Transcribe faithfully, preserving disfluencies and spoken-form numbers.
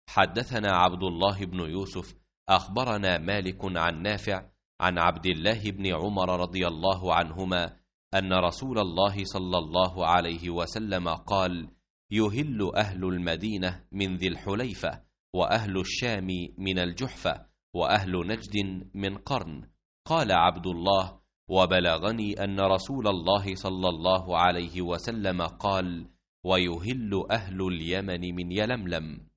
حدثنا عبد الله بن يوسف أخبرنا مالك عن نافع عن عبد الله بن عمر رضي الله عنهما أن رسول الله صلى الله عليه وسلم قال: يهل أهل المدينة من ذي الحليفة، وأهل الشام من الجحفة، وأهل نجد من قرن. قال عبد الله: وبلغني أن رسول الله صلى الله عليه وسلم قال: ويهل أهل اليمن من يلملم.